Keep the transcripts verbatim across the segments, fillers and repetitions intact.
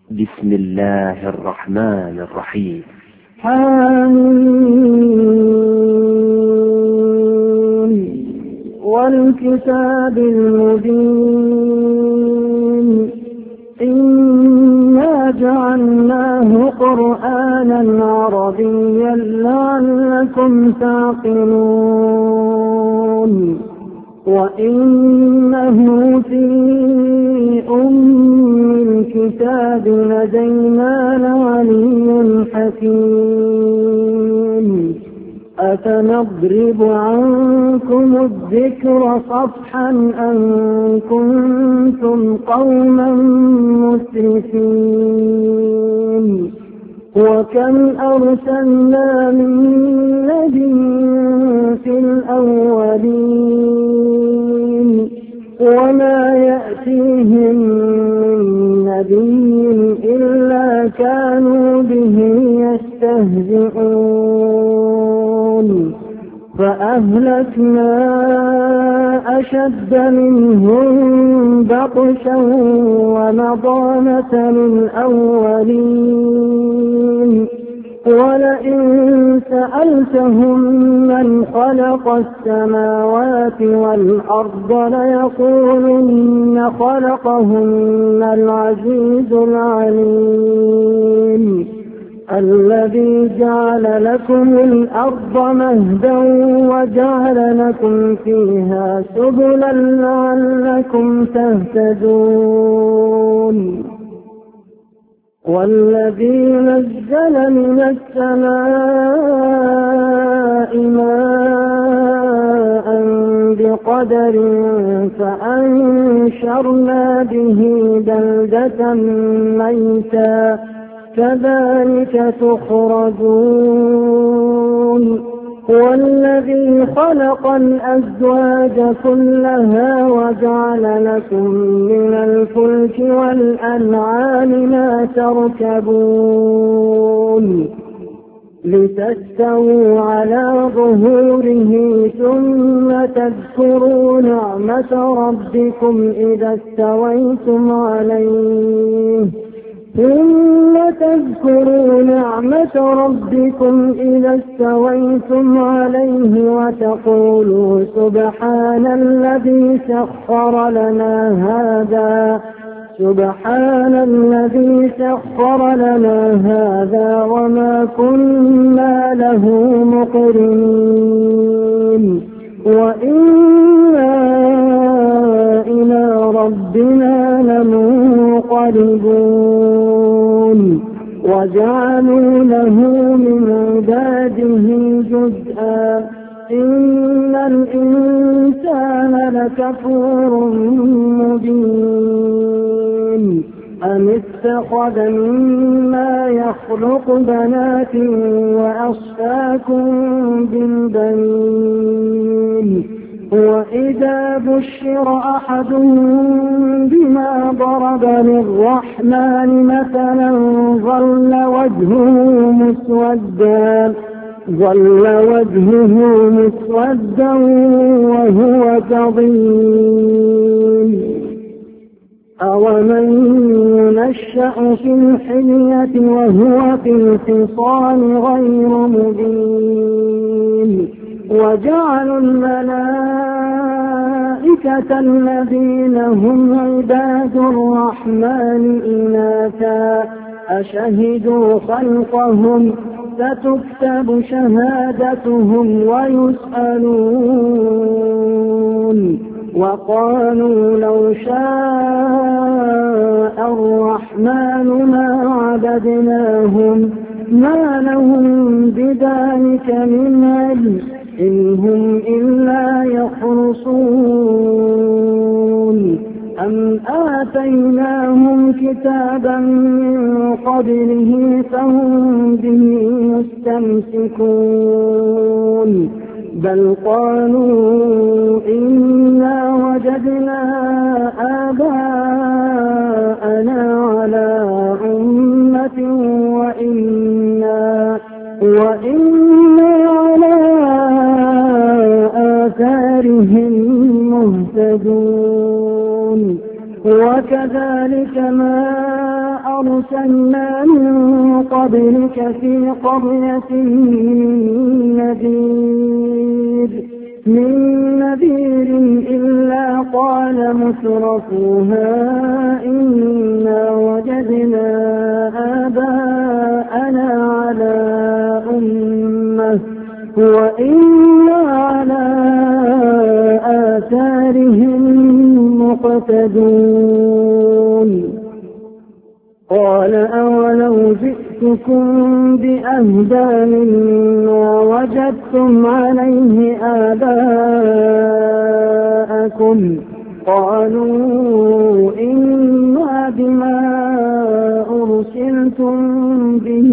بسم الله الرحمن الرحيم. حميم والكتاب المبين إنا جعلناه قرآنا عربيا لعلكم تعقلون وإنه في أم الكتاب لدينا لعلي حكيم أفنضرب عنكم الذكر صفحا أن كنتم قوما مسرفين وكم أرسلنا من نبي في الأولين وما يأتيهم من نبي إلا كانوا به يستهزئون فأهلكنا أشد منهم بطشا ومضى مثل الأولين ولئن سألتهم من خلق السماوات والأرض ليقولن خلقهن العزيز العليم الذي جعل لكم الأرض مهدا وجعل لكم فيها سبلا لعلكم تهتدون والذي نزل من السماء ماء بقدر فأنشرنا به بلدة ميتا كذلك تخرجون والذي خلق الأزواج كلها وجعل لكم من الفلك والأنعام ما تركبون لتستووا على ظهوره ثم تذكروا نعمة ربكم إذا استويتم عليه ثم تذكروا نعمة ربكم إذا استويتم عليه وتقولوا سبحان الذي سخر لنا هذا سبحان الذي سخر لنا هذا وما كنا له مقرنين وإنا إلى ربنا لمنقلبون وجعلوا له من عباده جزءا إن الإنسان لكفور مبين أم اتخذ مما يخلق بنات وأصفاكم بالبنين وإذا بشر أحدهم بما ضرب للرحمن مثلا ظل وجهه مسودا ظل وجهه مسودا وهو كظيم أومن ينشأ في الحلية وهو في الخصام غير مبين وجعلوا الملائكة الذين هم عباد الرحمن إناثا أشهدوا خلقهم ستكتب شهادتهم ويسألون وقالوا لو شاء الرحمن ما عبدناهم ما لهم بذلك من علم إن هم إلا يخرصون أم آتيناهم كتابا من قبله فهم به مستمسكون بل قالوا إنا وجدنا آباءنا على أمة وإنا وإنا على آثارهم مهتدون وكذلك ما أرسلنا من قبلك في قرية من نذير من نذير إلا قال مترفوها إنا وجدنا آباءنا على أمة وإنا على آثارهم مقتدون قال أولو جئتكم بأهدى مما وجدتم عليه آباءكم قالوا إنا بما أرسلتم به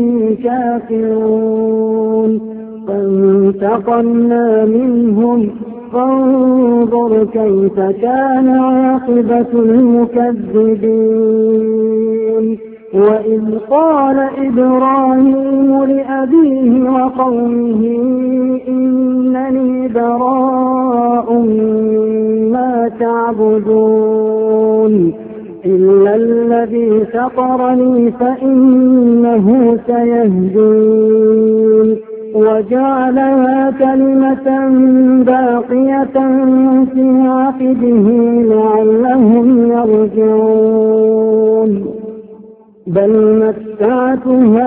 كافرون فانتقمنا منهم فانظر كيف كان عاقبة المكذبين وإذ قال إبراهيم لأبيه وقومه إنني براء مما تعبدون إلا الذي فطرني فإنه سيهدين وجعلها كلمة باقية في عقبه لعلهم يرجعون بل متعت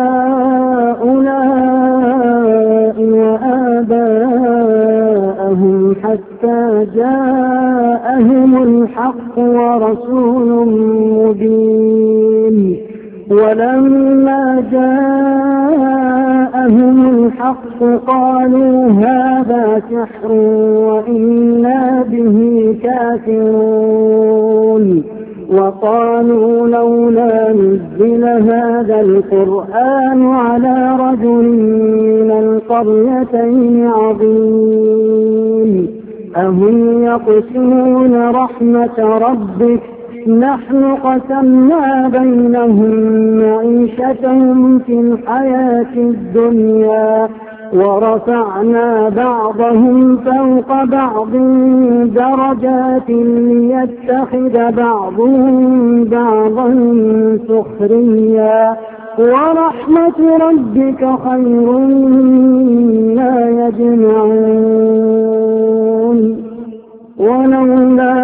هؤلاء وآباءهم حتى جاءهم الحق ورسول مبين ولما جاءهم الحق قالوا هذا سحر وإنا به كافرون وقالوا لولا نزل هذا القرآن على رجل من القريتين عظيم أهم يقسمون رحمة ربك نحن قسمنا بينهم معيشتهم في الحياة الدنيا ورفعنا بعضهم فوق بعض درجات ليتخذ بعضهم بعضا سخريا ورحمة ربك خير مما يجمعون ولولا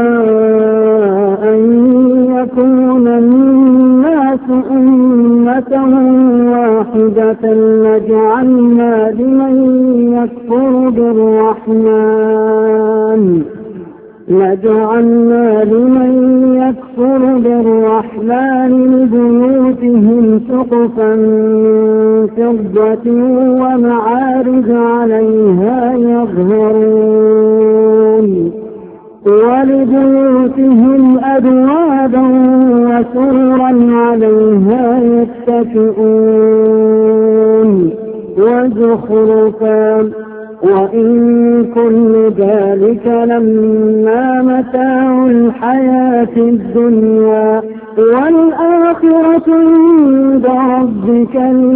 أن يكون الناس أمة واحدة لجعلنا لمن يكفر بالرحمن لجعلنا لمن يكفر بالرحمن لبيوتهم سقفا من فضة ومعارج عليها يظهرون ولبيوتهم أبوابا وسررا عليها يتكئون وزخرفا وإن كل ذلك لما متاع الحياة الدنيا والآخرة عند ربك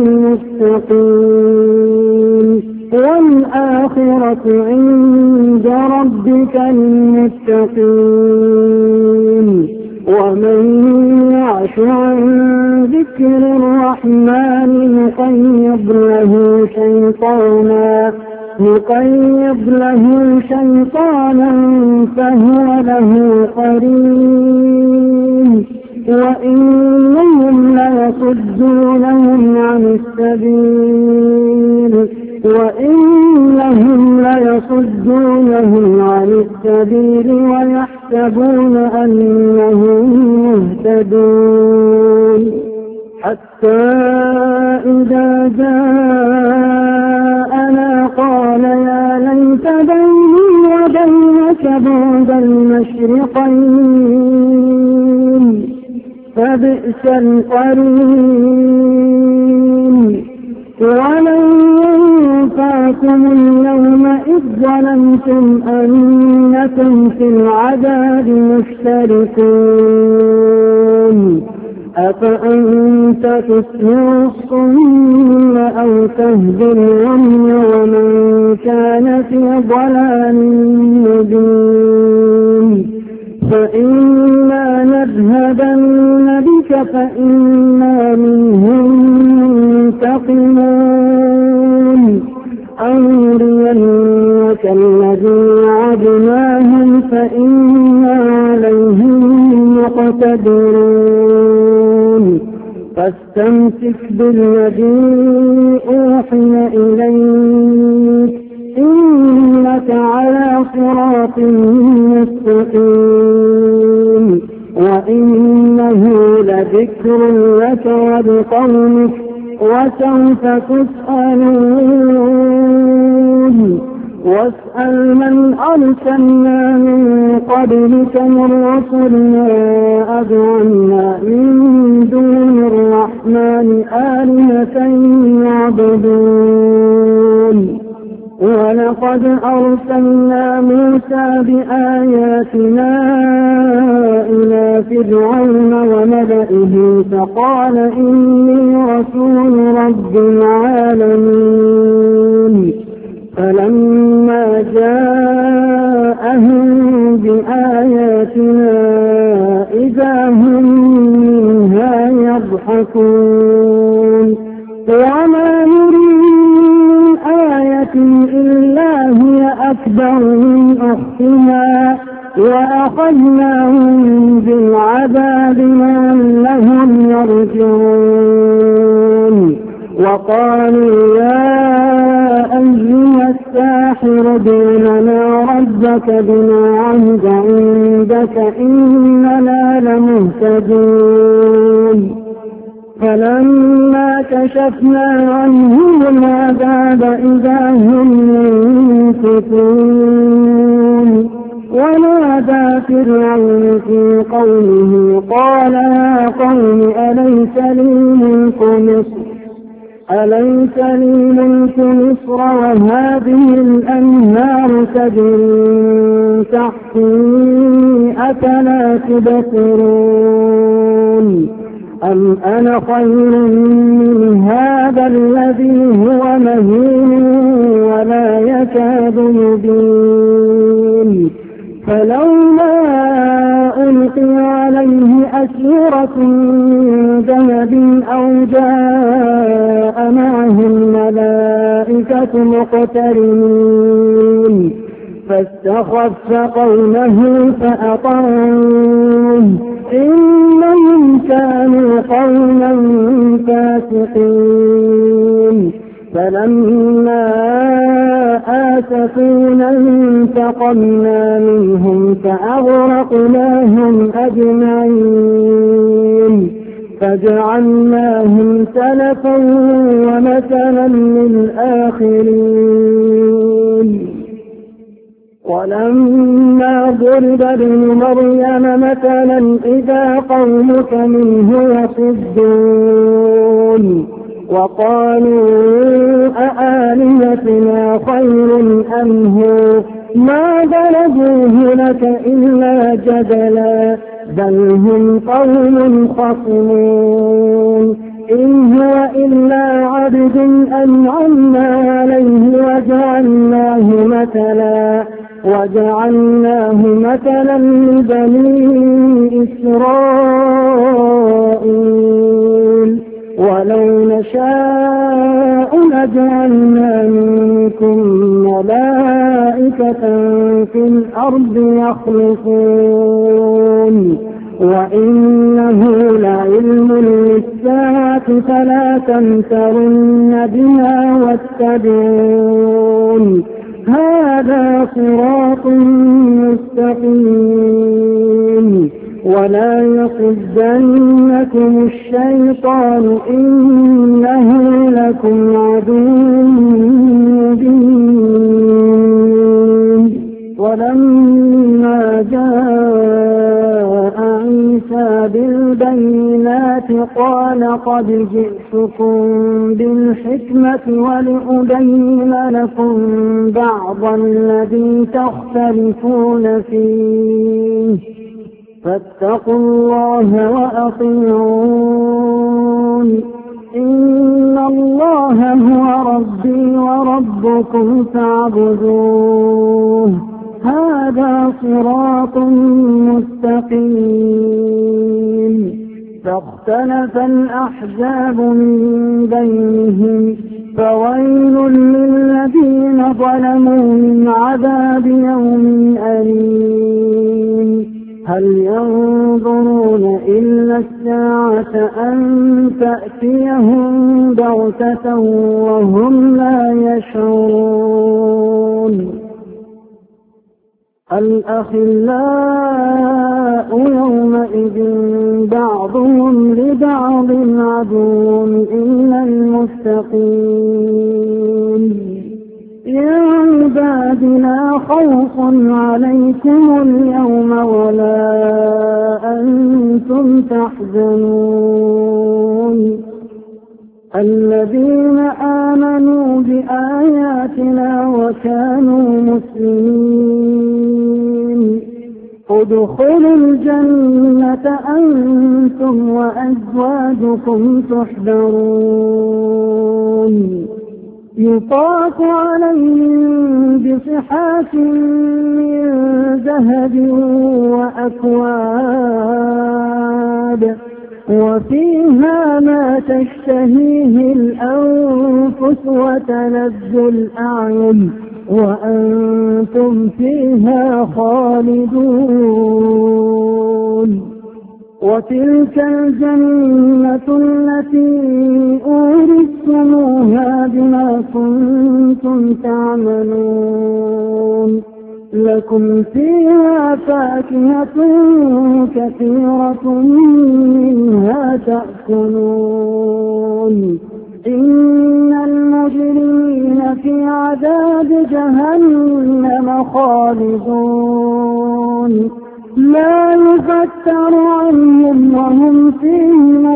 للمتقين والآخرة عند ربك للمتقين ومن يعش عن ذكر الرحمن نقيض له شيطانا نقيض له شيطانا فهو له قرين وإنهم ليصدونهم عن السبيل وإنهم ليصدونهم عن السبيل ويحسبون أنهم مهتدون حتى إذا جاءنا قال يا ليت بيني وبينك بعد المشرقين فبئس القرين ولن ينفعكم اليوم إذ ظلمتم أنكم في العذاب مشتركون أفأنت تسمع الصم أو تهدي العمي ومن كان في ضلال مبين فإما نذهبن بك فإنا منهم منتقمون أو نرينك الذي وعدناهم فإنا عليهم مقتدرون فاستمسك بالذي أوحي إليك إنك على صراط مستقيم وإنه لذكر لك ولقومك وسوف تسألون واسأل من أرسلنا من قبلك من رسلنا أجعلنا من دون الرحمن آلهة يعبدون ولقد أرسلنا موسى بآياتنا إلى فرعون وملئه فقال إني رسول رب العالمين فلما جاءهم بآياتنا إذا هم منها يضحكون وما نري من آية إلا هي أكبر من أختها وأخذناهم بالعذاب لعلهم يرجعون وقالوا يا أيها الساحر ادع لنا ربك بما عهد عندك إننا لمهتدون فلما كشفنا عنهم العذاب إذا هم ينكثون ونادى فرعون في قومه قال يا قوم أليس لي ملك مصر أليس لي ملك مصر وهذه الأنهار تجري تحتي أفلا تبصرون أم أنا خير من هذا الذي هو مهين ولا يكاد يبين فلولا ألقي عليه أسورة من ذهب أو جاء معه الملائكة مقترنين فاستخف قومه فأطاعوه إنهم كانوا قوما فاسقين فلما آسفونا انتقمنا منهم فأغرقناهم أجمعين فجعلناهم سلفا ومثلا للآخرين ولما ضرب ابن مريم مثلا إذا قومك منه يصدون وقالوا أآلهتنا خير أم هو ما ضربوه لك إلا جدلا بل هم قوم خصمون إن هو إلا عبد أنعمنا عليه وجعلناه مثلا وجعلناه مثلا لبني إسرائيل ولو نشاء لجعلنا منكم ملائكة في الأرض يخلفون وإنه لعلم للساعة فلا تمترن بها واتبعون هذا صراط مستقيم ولا يصدنكم الشيطان إنه لكم عدو مبين ولما جاء عيسى بالبينات قال قد جئتكم بالحكمة ولأبين لكم بعض الذي تختلفون فيه فاتقوا الله وأطيعون إن الله هو ربي وربكم فاعبدوه هذا صراط مستقيم فاختلف الأحزاب من بينهم فويل للذين ظلموا من عذاب يوم أليم هل ينظرون إلا الساعة أن تأتيهم بغتة وهم لا يشعرون الأخلاء يومئذ بعضهم لبعض عدو إلا المتقين يا عباد لا خوف عليكم اليوم ولا أنتم تحزنون الذين آمنوا بآياتنا وكانوا مسلمين ادخلوا الجنة أنتم وأزواجكم تحبرون يطاف عليهم بصحاف من ذهب وأكواب وفيها ما تشتهيه الأنفس وتلذ الأعين وأنتم فيها خالدون وتلك الجنة التي أورثتموها بما كنتم تعملون لكم فيها فاكهة كثيرة منها تأكلون إن المجرمين في عذاب جهنم خالدون لا يفتر عنهم وهم فيه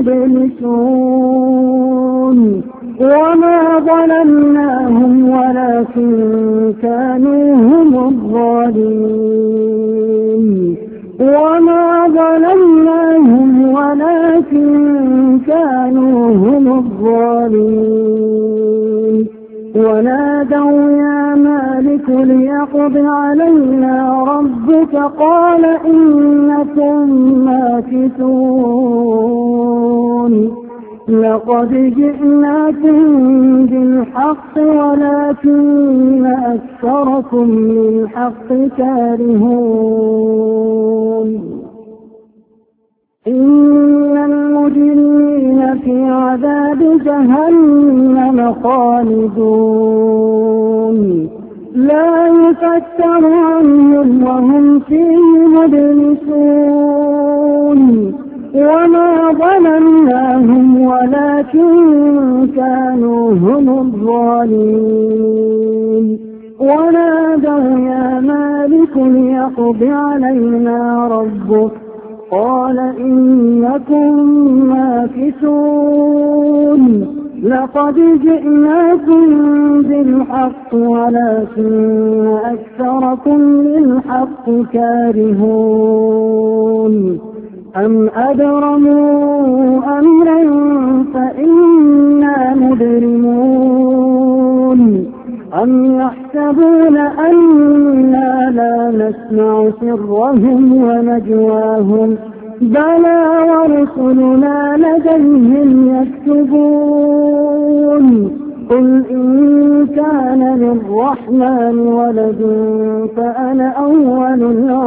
مبلسون وما ظلمناهم ولكن كانوا هم الظالمين وما ظلمناهم ولكن كانوا هم الظالمين ونادوا يا مالك ليقض علينا ربك قال إنكم ماكثون لقد جئناكم بالحق ولكن أكثركم للحق كارهون إن المجرمين في عذاب جهنم خالدون لا يفتر عنهم وهم فيه مبلسون وما ظلمناهم ولكن كانوا هم الظالمين ونادوا يا مالك ليقض علينا ربك قال إنكم ماكثون لقد جئناكم بالحق ولكن أكثركم للحق كارهون أم أبرموا أمرا فإنا مبرمون أم يحسبون أنا لا نسمع سرهم ونجواهم بلى ورسلنا لديهم يكتبون قل إن كان للرحمن ولد فأنا أول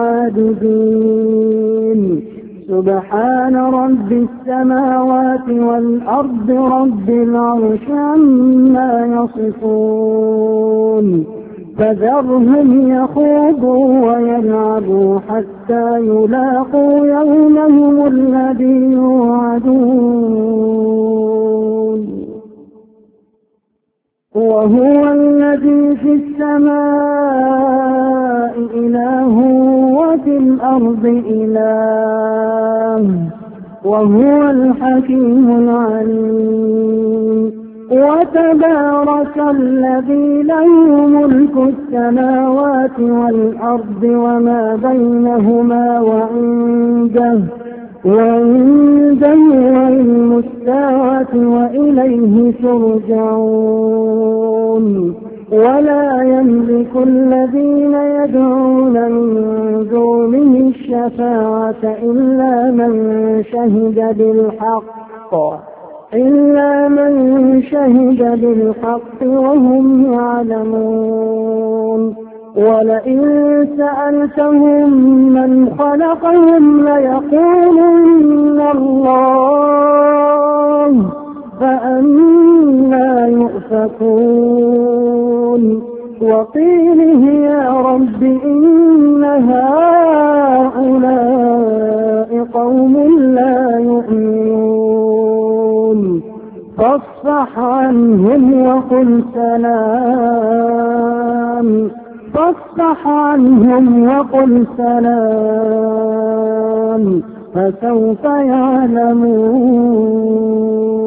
العابدين سبحان رب السماوات والأرض رب العرش عما يصفون فذرهم يخوضوا ويلعبوا حتى يلاقوا يومهم الذي يوعدون وهو الذي في السماء إله وفي الأرض إله وهو الحكيم العليم وتبارك الذي له ملك السماوات والأرض وما بينهما وعنده وعنده علم الساعة وإليه ترجعون ولا يملك الذين يدعون من دونه الشفاعة إلا من شهد بالحق إلا من شهد بالحق وهم يعلمون. ولئن سألتهم من خلقهم ليقولن الله فأنى يؤفكون. وقيله يا رب إن هؤلاء قوم لا يؤمنون فاصفح عنهم وقل سلام فاصفح عنهم وقل سلام فسوف يعلمون.